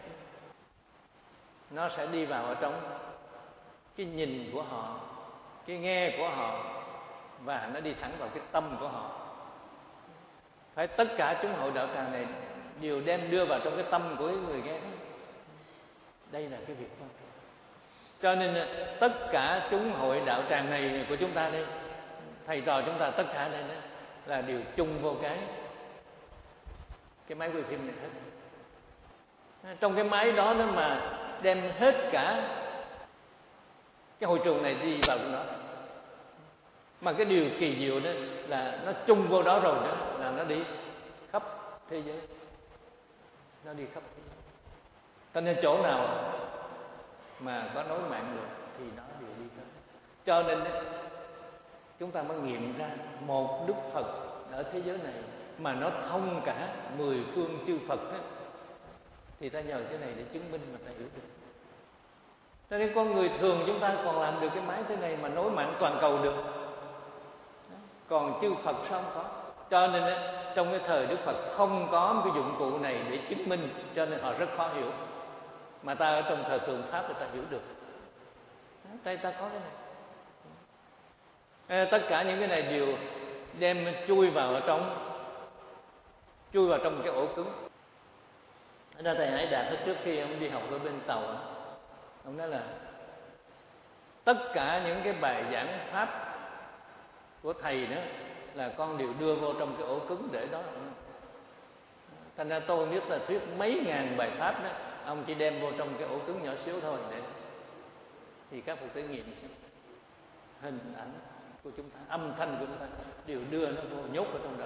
nó sẽ đi vào ở trong cái nhìn của họ, cái nghe của họ, và nó đi thẳng vào cái tâm của họ. Phải tất cả chúng hội đạo tràng này đều đem đưa vào trong cái tâm của người nghe đó. Đây là cái việc quan trọng. Cho nên tất cả chúng hội đạo tràng này của chúng ta đây, thầy trò chúng ta tất cả đây đó, là đều chung vô cái cái máy quay phim này hết. Trong cái máy đó nó mà đem hết cả cái hội trường này đi vào trong đó. Mà cái điều kỳ diệu đó là nó chung vô đó rồi đó, là nó đi khắp thế giới. Nó đi khắp thế giới. Cho nên chỗ nào mà có nối mạng được thì nó đều đi tới. Cho nên đó, chúng ta mới nghiệm ra một Đức Phật ở thế giới này mà nó thông cả mười phương chư Phật đó, thì ta nhờ cái này để chứng minh mà ta hiểu được. Cho nên con người thường chúng ta còn làm được cái máy thế này mà nối mạng toàn cầu được, còn chư Phật sao không có. Cho nên đó, trong cái thời Đức Phật không có một cái dụng cụ này để chứng minh, cho nên họ rất khó hiểu. Mà ta ở trong thời tượng Pháp thì ta hiểu được. Tại ta có cái này. Tất cả những cái này đều đem chui vào ở trong chui vào trong một cái ổ cứng. Ở đó thầy Hải Đạt trước khi ông đi học ở bên Tàu, ông nói là tất cả những cái bài giảng Pháp của thầy đó là con đều đưa vô trong cái ổ cứng để đó. Thành ra tôi biết là thuyết mấy ngàn bài Pháp đó, ông chỉ đem vô trong cái ổ cứng nhỏ xíu thôi để thì các Phật tử nghiệm xem hình ảnh của chúng ta, âm thanh của chúng ta đều đưa nó vô, nhốt ở trong đó.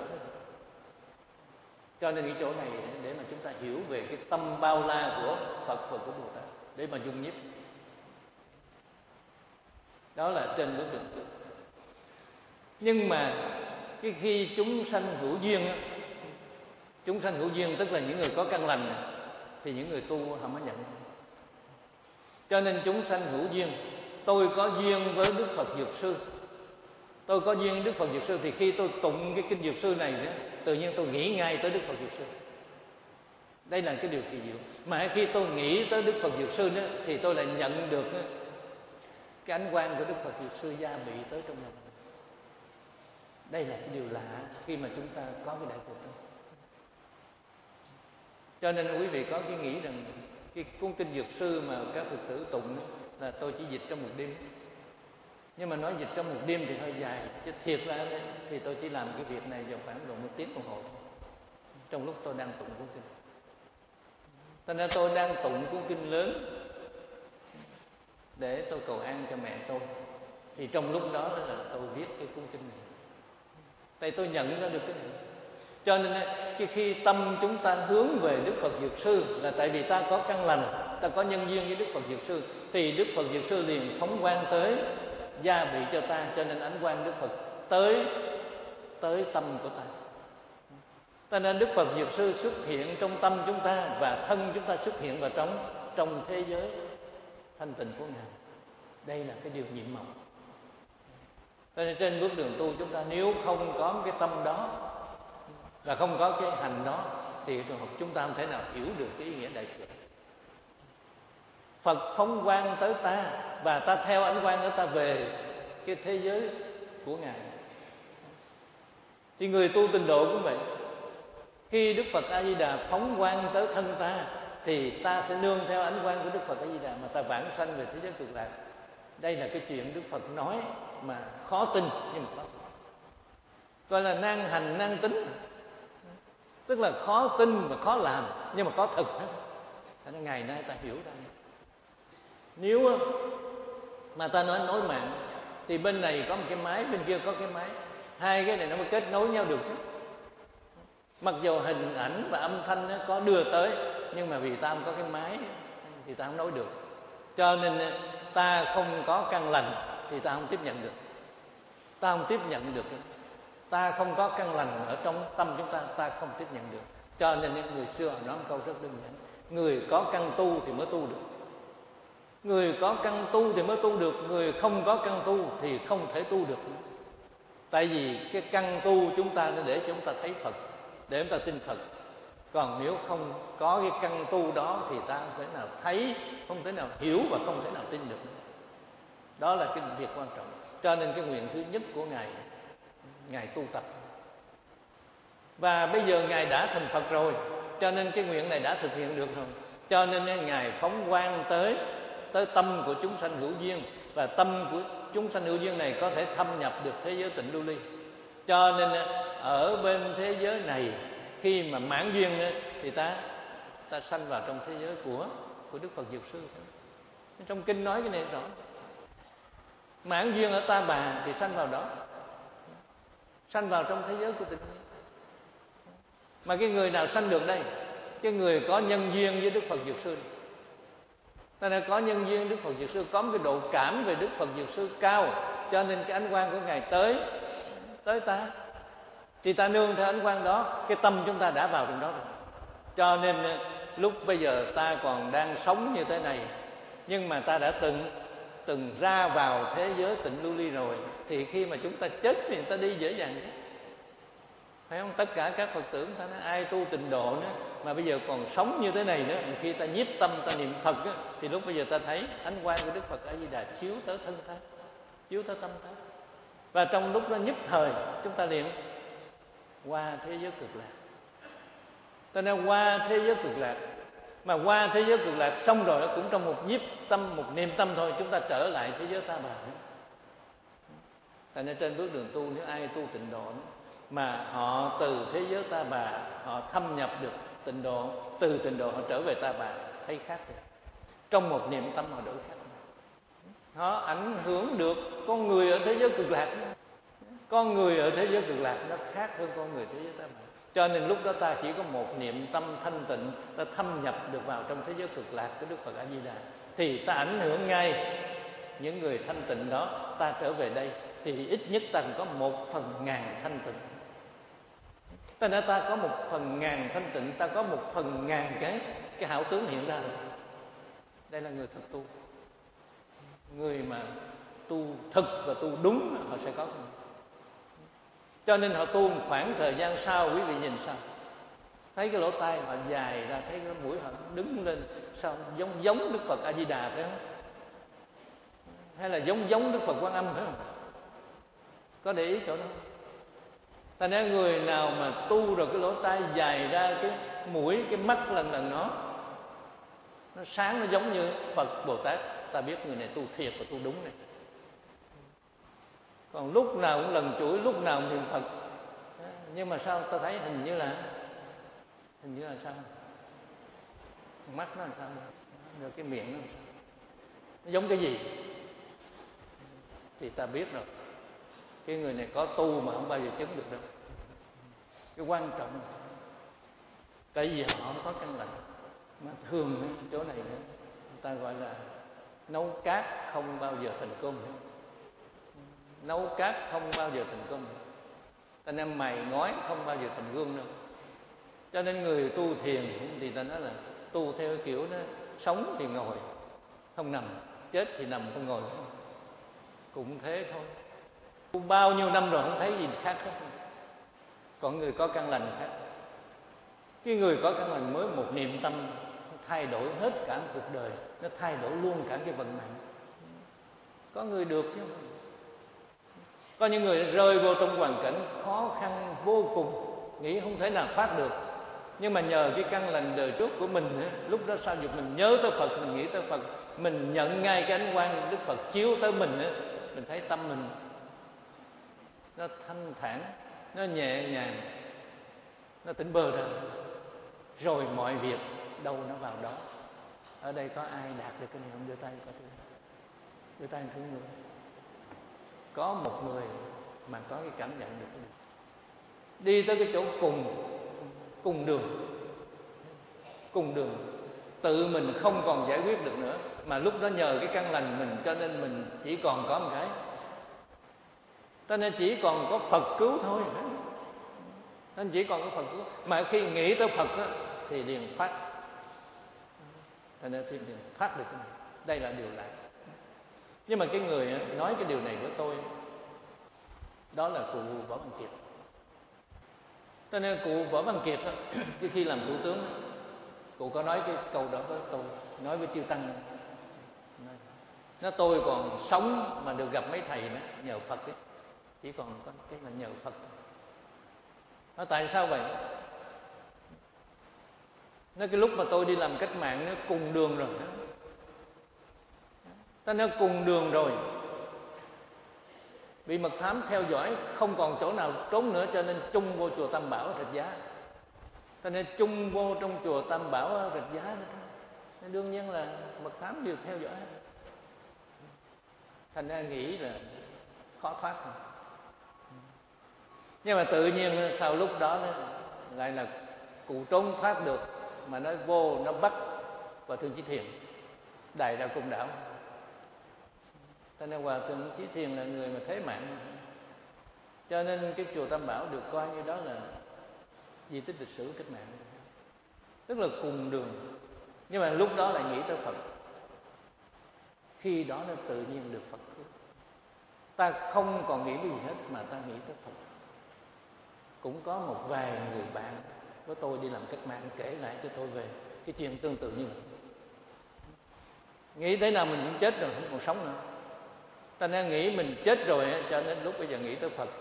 Cho nên cái chỗ này để mà chúng ta hiểu về cái tâm bao la của Phật và của Bồ Tát để mà dung nhiếp. Đó là trên bước đường. Nhưng mà cái khi chúng sanh hữu duyên á, chúng sanh hữu duyên tức là những người có căn lành, thì những người tu họ mới nhận. Cho nên chúng sanh hữu duyên, tôi có duyên với Đức Phật Dược Sư, tôi có duyên với Đức Phật Dược Sư, thì khi tôi tụng cái kinh Dược Sư này đó, tự nhiên tôi nghĩ ngay tới Đức Phật Dược Sư. Đây là cái điều kỳ diệu. Mà khi tôi nghĩ tới Đức Phật Dược Sư đó, thì tôi lại nhận được cái ánh quang của Đức Phật Dược Sư gia bị tới trong lòng. Đây là cái điều lạ khi mà chúng ta có cái đại từ tâm. Cho nên quý vị có cái nghĩ rằng cái cuốn kinh Dược Sư mà các Phật tử tụng đó, là tôi chỉ dịch trong một đêm. Nhưng mà nói dịch trong một đêm thì hơi dài, chứ thiệt ra thì tôi chỉ làm cái việc này vào khoảng độ một tiếng đồng hồ trong lúc tôi đang tụng cuốn kinh. Thành ra tôi đang tụng cuốn kinh lớn để tôi cầu an cho mẹ tôi, thì trong lúc đó là tôi viết cái cuốn kinh này. Tại tôi nhận ra được cái này. Cho nên khi, khi tâm chúng ta hướng về Đức Phật Dược Sư là tại vì ta có căn lành, ta có nhân duyên với Đức Phật Dược Sư, thì Đức Phật Dược Sư liền phóng quang tới gia bị cho ta. Cho nên ánh quang Đức Phật tới tới tâm của ta. Cho nên Đức Phật Dược Sư xuất hiện trong tâm chúng ta, và thân chúng ta xuất hiện vào trong trong thế giới thanh tịnh của Ngài. Đây là cái điều nhiệm màu. Cho nên trên bước đường tu chúng ta nếu không có cái tâm đó và không có cái hành đó, thì trường hợp chúng ta không thể nào hiểu được cái ý nghĩa đại thừa. Phật phóng quang tới ta, và ta theo ánh quang của ta về cái thế giới của Ngài. Thì người tu tịnh độ cũng vậy. Khi Đức Phật A Di Đà phóng quang tới thân ta, thì ta sẽ nương theo ánh quang của Đức Phật A Di Đà mà ta vãng sanh về thế giới cực lạc. Đây là cái chuyện Đức Phật nói mà khó tin nhưng mà có thật. Gọi là nan hành nan tính, tức là khó tin và khó làm nhưng mà có thực. Thế nên ngày nay ta hiểu ra. Nếu mà ta nói nối mạng thì bên này có một cái máy, bên kia có cái máy, hai cái này nó mới kết nối nhau được chứ. Mặc dù hình ảnh và âm thanh nó có đưa tới, nhưng mà vì ta không có cái máy thì ta không nói được. Cho nên ta không có căn lành thì ta không tiếp nhận được. Ta không tiếp nhận được. Ta không có căn lành ở trong tâm chúng ta, ta không tiếp nhận được. Cho nên những người xưa họ nói một câu rất đơn giản: người có căn tu thì mới tu được. Người có căn tu thì mới tu được. Người không có căn tu thì không thể tu được. Tại vì cái căn tu chúng ta để chúng ta thấy Phật, để chúng ta tin Phật. Còn nếu không có cái căn tu đó thì ta không thể nào thấy, không thể nào hiểu và không thể nào tin được. Đó là cái việc quan trọng. Cho nên cái nguyện thứ nhất của Ngài Ngài tu tập. Và bây giờ Ngài đã thành Phật rồi, cho nên cái nguyện này đã thực hiện được rồi. Cho nên Ngài phóng quang tới tới tâm của chúng sanh hữu duyên, và tâm của chúng sanh hữu duyên này có thể thâm nhập được thế giới tịnh lưu ly. Cho nên ở bên thế giới này, khi mà mãn duyên thì ta ta sanh vào trong thế giới của của Đức Phật Dược Sư. Trong kinh nói cái này rõ. Mãn duyên ở Ta Bà thì sanh vào đó, sanh vào trong thế giới của tịnh nhiên. Mà cái người nào sanh được đây? Cái người có nhân duyên với Đức Phật Dược Sư. Ta đã có nhân duyên Đức Phật Dược Sư, có một cái độ cảm về Đức Phật Dược Sư cao, cho nên cái ánh quang của Ngài tới tới ta, thì ta nương theo ánh quang đó, cái tâm chúng ta đã vào trong đó rồi. Cho nên lúc bây giờ ta còn đang sống như thế này, nhưng mà ta đã từng từng ra vào thế giới tịnh lưu ly rồi, thì khi mà chúng ta chết thì người ta đi dễ dàng chứ, phải không? Tất cả các Phật tử ta nói ai tu tịnh độ nữa mà bây giờ còn sống như thế này nữa, khi ta nhiếp tâm ta niệm Phật á, thì lúc bây giờ ta thấy ánh quang của Đức Phật A Di Đà chiếu tới thân ta, chiếu tới tâm ta, và trong lúc đó nhất thời chúng ta liền qua thế giới cực lạc. Ta nói qua thế giới cực lạc, mà qua thế giới cực lạc xong rồi cũng trong một nhiếp tâm, một niệm tâm thôi, chúng ta trở lại thế giới Ta Bà. Ta nói trên bước đường tu, nếu ai tu tịnh độ mà họ từ thế giới Ta Bà họ thâm nhập được tịnh độ, từ tịnh độ họ trở về Ta Bà, thấy khác rồi. Trong một niệm tâm họ đổi khác. Họ ảnh hưởng được con người ở thế giới cực lạc. Con người ở thế giới cực lạc nó khác hơn con người thế giới Ta Bà. Cho nên lúc đó ta chỉ có một niệm tâm thanh tịnh, ta thâm nhập được vào trong thế giới cực lạc của Đức Phật A Di Đà, thì ta ảnh hưởng ngay những người thanh tịnh đó. Ta trở về đây thì ít nhất ta có một phần ngàn thanh tịnh. Ta nói ta có một phần ngàn thanh tịnh, ta có một phần ngàn cái cái hảo tướng hiện ra rồi. Đây là người thật tu. Người mà tu thực và tu đúng họ sẽ có. Cho nên họ tu một khoảng thời gian sau, quý vị nhìn sao? Thấy cái lỗ tai họ dài ra, thấy cái mũi họ đứng lên, sao giống giống Đức Phật A Di Đà phải không? Hay là giống giống Đức Phật Quan Âm phải không? Có để ý chỗ đó? Ta nói người nào mà tu rồi cái lỗ tai dài ra, cái mũi, cái mắt lần lần nó nó sáng, nó giống như Phật Bồ Tát, ta biết người này tu thiệt và tu đúng này. Còn lúc nào cũng lần chuỗi, lúc nào cũng niệm Phật, nhưng mà sao ta thấy hình như là hình như là sao? Mắt nó làm sao? Rồi cái miệng nó làm sao? Nó giống cái gì? Thì ta biết rồi, cái người này có tu mà không bao giờ chứng được đâu. Cái quan trọng là tại vì họ không có căn lành. Mà thường chỗ này nữa, người ta gọi là nấu cát không bao giờ thành cơm nữa. Nấu cát không bao giờ thành cơm nữa. Ta nên mày ngói không bao giờ thành gương đâu. Cho nên người tu thiền thì ta nói là tu theo kiểu đó, sống thì ngồi không nằm, chết thì nằm không ngồi, cũng thế thôi. Bao nhiêu năm rồi không thấy gì khác hết. Còn người có căn lành khác. Cái người có căn lành mới một niệm tâm nó thay đổi hết cả một cuộc đời, nó thay đổi luôn cả cái vận mệnh. Có người được chứ, có những người rơi vô trong hoàn cảnh khó khăn vô cùng, nghĩ không thể nào thoát được. Nhưng mà nhờ cái căn lành đời trước của mình, lúc đó sao được mình nhớ tới Phật, mình nghĩ tới Phật, mình nhận ngay cái ánh quang Đức Phật chiếu tới mình, mình thấy tâm mình nó thanh thản, nó nhẹ nhàng, nó tỉnh bơ ra, rồi mọi việc đâu nó vào đó. Ở đây có ai đạt được cái này không? Đưa tay có thứ, đưa tay thứ người. Có một người mà có cái cảm nhận được cái này, đi tới cái chỗ cùng cùng đường cùng đường tự mình không còn giải quyết được nữa, mà lúc đó nhờ cái căn lành mình, cho nên mình chỉ còn có một cái, cho nên chỉ còn có Phật cứu thôi. Nên chỉ còn có Phật cứu. Mà khi nghĩ tới Phật đó, thì liền thoát, cho nên thì liền thoát được cái này. Đây là điều lạ. Nhưng mà cái người nói cái điều này với tôi, đó là cụ Võ Văn Kiệt. Cho nên cụ Võ Văn Kiệt đó, khi làm thủ tướng, cụ có nói cái câu đó với tôi, nói với Chư Tăng. Nói tôi còn sống mà được gặp mấy thầy đó, nhờ Phật ấy. chỉ còn có cái là nhờ Phật. Nó tại sao vậy? Nó cái lúc mà tôi đi làm cách mạng nó cùng đường rồi, ta nó cùng đường rồi, bị mật thám theo dõi không còn chỗ nào trốn nữa, cho nên chung vô chùa Tam Bảo Rạch Giá. Cho nên chung vô trong chùa Tam Bảo Rạch Giá đó. Nên đương nhiên là mật thám đều theo dõi. Thành ra nghĩ là khó thoát. Nhưng mà tự nhiên sau lúc đó lại là cụ trốn thoát được, mà nó vô nó bắt Hòa Thượng Chí Thiền đày ra Côn Đảo. Cho nên Hòa Thượng Chí Thiền là người mà thế mạng, cho nên cái chùa Tam Bảo được coi như đó là di tích lịch sử cách mạng, tức là cùng đường. Nhưng mà lúc đó lại nghĩ tới Phật, khi đó nó tự nhiên được Phật cứu. Ta không còn nghĩ cái gì hết mà ta nghĩ tới Phật. Cũng có một vài người bạn của tôi đi làm cách mạng kể lại cho tôi về cái chuyện tương tự như vậy. Nghĩ thế nào mình cũng chết rồi, không còn sống nữa. Ta nên nghĩ mình chết rồi, cho nên lúc bây giờ nghĩ tới Phật.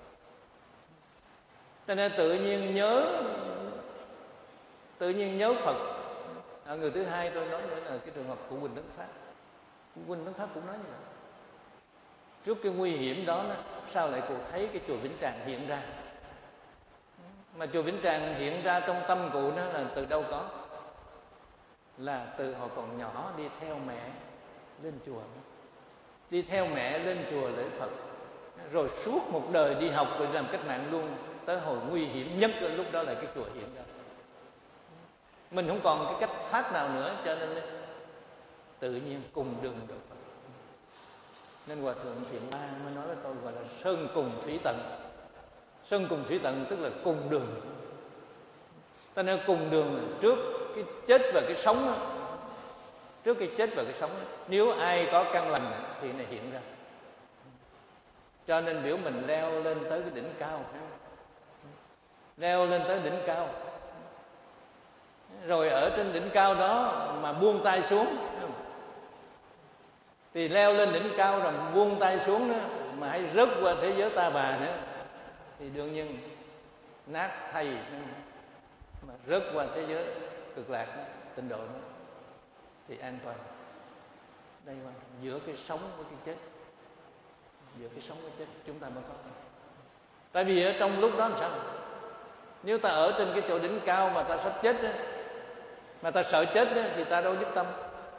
Ta nên tự nhiên nhớ tự nhiên nhớ Phật. À, người thứ hai tôi nói nữa là cái trường hợp của Quỳnh Tấn Phát. Quỳnh Tấn Phát cũng nói như vậy. Trước cái nguy hiểm đó, sao lại cô thấy cái chùa Vĩnh Tràng hiện ra? Mà chùa Vĩnh Tràng hiện ra trong tâm cụ nó là từ đâu có? Là từ họ còn nhỏ đi theo mẹ lên chùa, đi theo mẹ lên chùa lễ Phật, rồi suốt một đời đi học rồi làm cách mạng luôn, tới hồi nguy hiểm nhất lúc đó là cái chùa hiện ra. Mình không còn cái cách thoát nào nữa, cho nên tự nhiên cùng đường được Phật. Nên Hòa Thượng Thiện Ba mới nói với tôi gọi là sơn cùng thủy tận. Sơn cùng thủy tận tức là cùng đường. Ta nói cùng đường trước cái chết và cái sống đó. Trước cái chết và cái sống đó, nếu ai có căn lành thì này hiện ra. Cho nên biểu mình leo lên tới cái đỉnh cao, leo lên tới đỉnh cao, rồi ở trên đỉnh cao đó mà buông tay xuống, thì leo lên đỉnh cao rồi buông tay xuống đó, mà hãy rớt qua thế giới ta bà nữa thì đương nhiên nát thay. Mà rớt qua thế giới cực lạc đó, tịnh độ đó, thì an toàn. Đây mà giữa cái sống với cái chết, giữa cái sống với chết chúng ta mới có. Tại vì ở trong lúc đó làm sao? Nếu ta ở trên cái chỗ đỉnh cao mà ta sắp chết đó, mà ta sợ chết đó, thì ta đâu nhất tâm.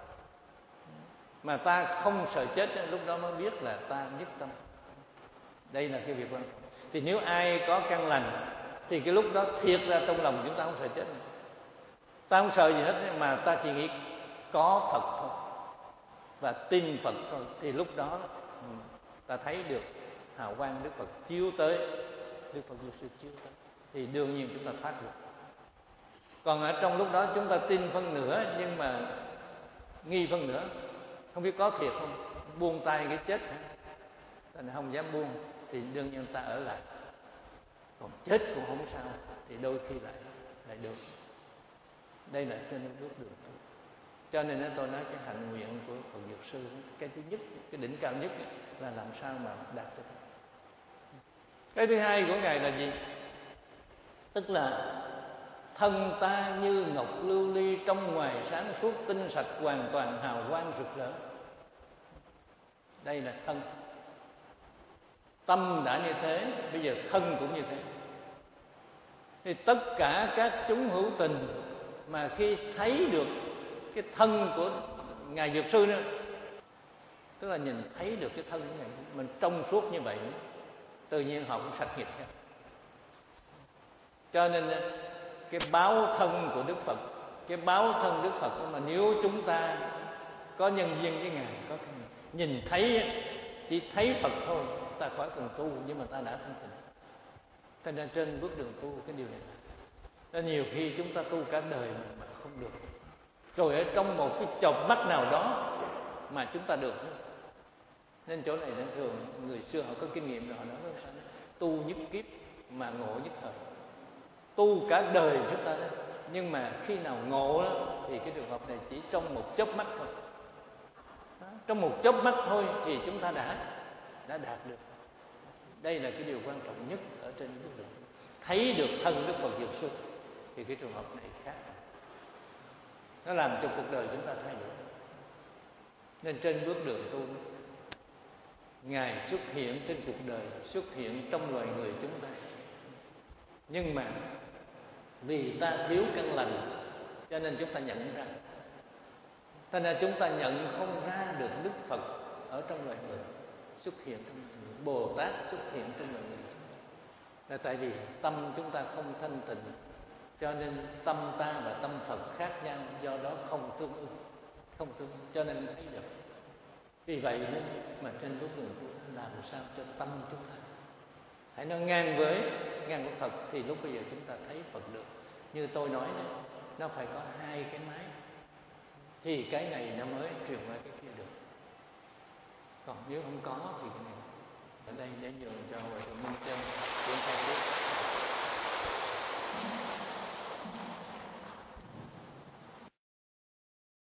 Mà ta không sợ chết đó, lúc đó mới biết là ta nhất tâm. Đây là cái việc quan trọng. Thì nếu ai có căn lành thì cái lúc đó thiệt ra trong lòng chúng ta không sợ chết nữa. Ta không sợ gì hết, mà ta chỉ nghĩ có Phật thôi và tin Phật thôi, thì lúc đó ta thấy được hào quang Đức Phật chiếu tới, Đức Phật Du Sư chiếu tới, thì đương nhiên chúng ta thoát được. Còn ở trong lúc đó chúng ta tin phân nửa nhưng mà nghi phân nửa, không biết có thiệt không, buông tay cái chết hả? Ta không dám buông thì đương nhiên ta ở lại. Còn chết cũng không sao thì đôi khi lại lại được. Đây là trên bước đường tu. Cho nên tôi nói cái hạnh nguyện của Phật Dược Sư, cái thứ nhất, cái đỉnh cao nhất là làm sao mà đạt được. Cái thứ hai của Ngài là gì? Tức là thân ta như ngọc lưu ly, trong ngoài sáng suốt tinh sạch, hoàn toàn hào quang rực rỡ. Đây là thân. Tâm đã như thế, bây giờ thân cũng như thế. Thì tất cả các chúng hữu tình mà khi thấy được cái thân của Ngài Dược Sư đó, tức là nhìn thấy được cái thân của Ngài mình trong suốt như vậy, tự nhiên họ cũng sạch nghiệp theo. Cho nên cái báo thân của Đức Phật, cái báo thân Đức Phật mà nếu chúng ta có nhân duyên với Ngài, có cái nhìn thấy, chỉ thấy Phật thôi, ta khỏi cần tu, nhưng mà ta đã thanh tịnh. Thành ra trên bước đường tu cái điều này là nhiều khi chúng ta tu cả đời mà không được, rồi ở trong một cái chợp mắt nào đó mà chúng ta được. Nên chỗ này nên thường người xưa họ có kinh nghiệm rồi, họ nói với ta, tu nhất kiếp mà ngộ nhất thời. Tu cả đời chúng ta đó, nhưng mà khi nào ngộ đó, thì cái trường hợp này chỉ trong một chớp mắt thôi. Đó, trong một chớp mắt thôi thì chúng ta đã đã đạt được. Đây là cái điều quan trọng nhất ở trên bước đường. Thấy được thân Đức Phật vượt xuất thì cái trường hợp này khác, nó làm cho cuộc đời chúng ta thay đổi. Nên trên bước đường tu, Ngài xuất hiện trên cuộc đời, xuất hiện trong loài người chúng ta. Nhưng mà vì ta thiếu căn lành cho nên chúng ta nhận ra. Thành ra chúng ta nhận không ra được Đức Phật ở trong loài người, xuất hiện trong loài người, Bồ Tát xuất hiện trong loài người chúng ta. Là tại vì tâm chúng ta không thanh tịnh, cho nên tâm ta và tâm Phật khác nhau, do đó không tương ưng, không tương ưng, cho nên thấy được. Vì vậy nên mà trên bước đường tu làm sao cho tâm chúng ta hãy nó ngang với ngang với Phật, thì lúc bây giờ chúng ta thấy Phật được. Như tôi nói đấy, nó phải có hai cái máy thì cái này nó mới truyền qua cái kia được. Còn nếu không có thì cái này ở đây để nhường cho Hòa Thượng Minh Châu chúng ta biết.